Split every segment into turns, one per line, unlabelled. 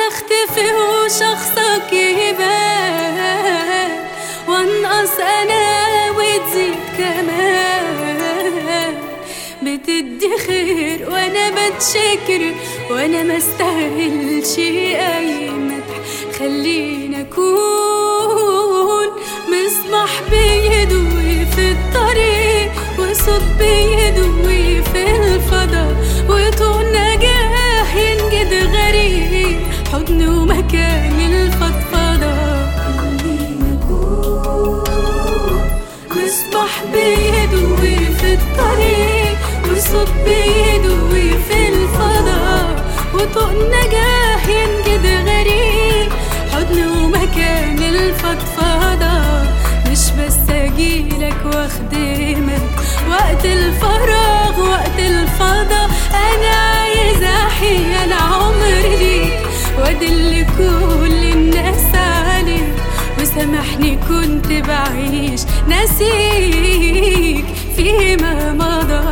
اختفي وشخصك يبان، وانقص انا وتزيد كمان. بتدي خير وانا بتشكر، وانا ما استاهلش اي مدح. خلينا اكون مصباح بيضوي في الطريق، وصوت بيضوي في الفضاء، وطول نجاح ينجد غريب، حضن ومكان الفضفضة. خلينا اكون مصباح بيضوي في الطريق، وصوت بيضوي في الفضاء، وطول نجاح ينجد غريب، حضن ومكان الفضفضة. مش بس اجيلك واخدمك وقت الفراغ وقت الفضا، انا عايز احيا العمر ليك، وادل كل الناس عليك. وسامحني كنت بعيش ناسيك فيما مضى،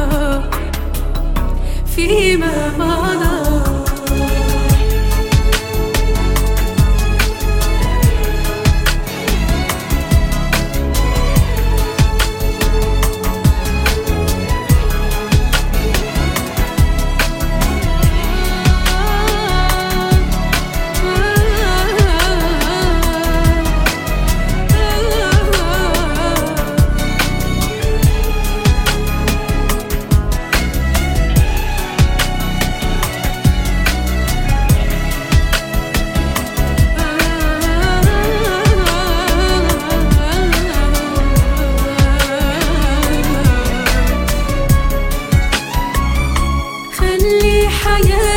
فيما مضى. حياتي